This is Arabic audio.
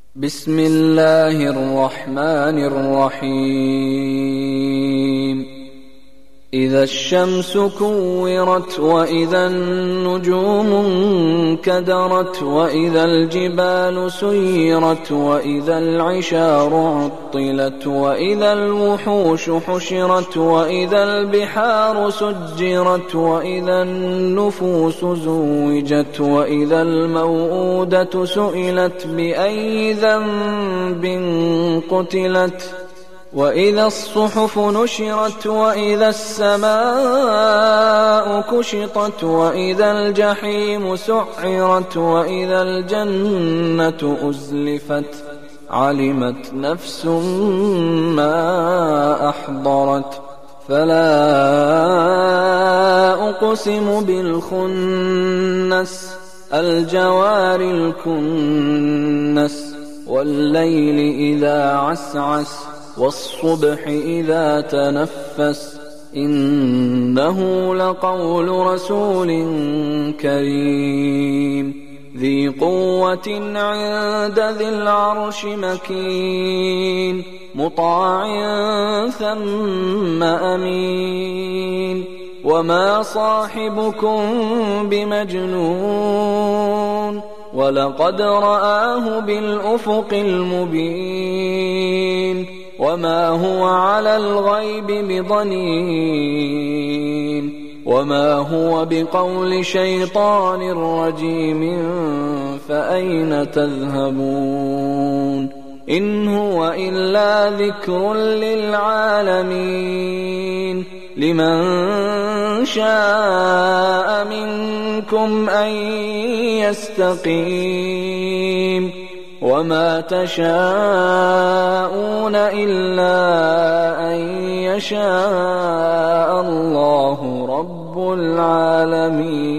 بسم الله الرحمن الرحيم إذا الشمس كورت وإذا النجوم انكدرت وإذا الجبال سيرت وإذا العشار عطلت وإذا الوحوش حشرت وإذا البحار سجرت وإذا النفوس زوجت وإذا الموءودة سئلت بأي ذنب قتلت وإذا الصحف نشرت وإذا السماء كشطت وإذا الجحيم سعرت وإذا الجنة أزلفت علمت نفس ما أحضرت فلا أقسم بالخنس الجوار الكنس والليل إذا عسعس والصبح إذا تنفس إنه لقول رسول كريم ذي قوة عند ذي العرش مكين مطاع ثم أمين وما صاحبكم بمجنون ولقد رآه بالأفق المبين وما هو على الغيب بضنين وما هو بقول شيطان رجيم فأين تذهبون إن هو إلا ذكر للعالمين لمن شاء منكم أن يستقيم وما تشاءون إلا أن يشاء الله رب العالمين.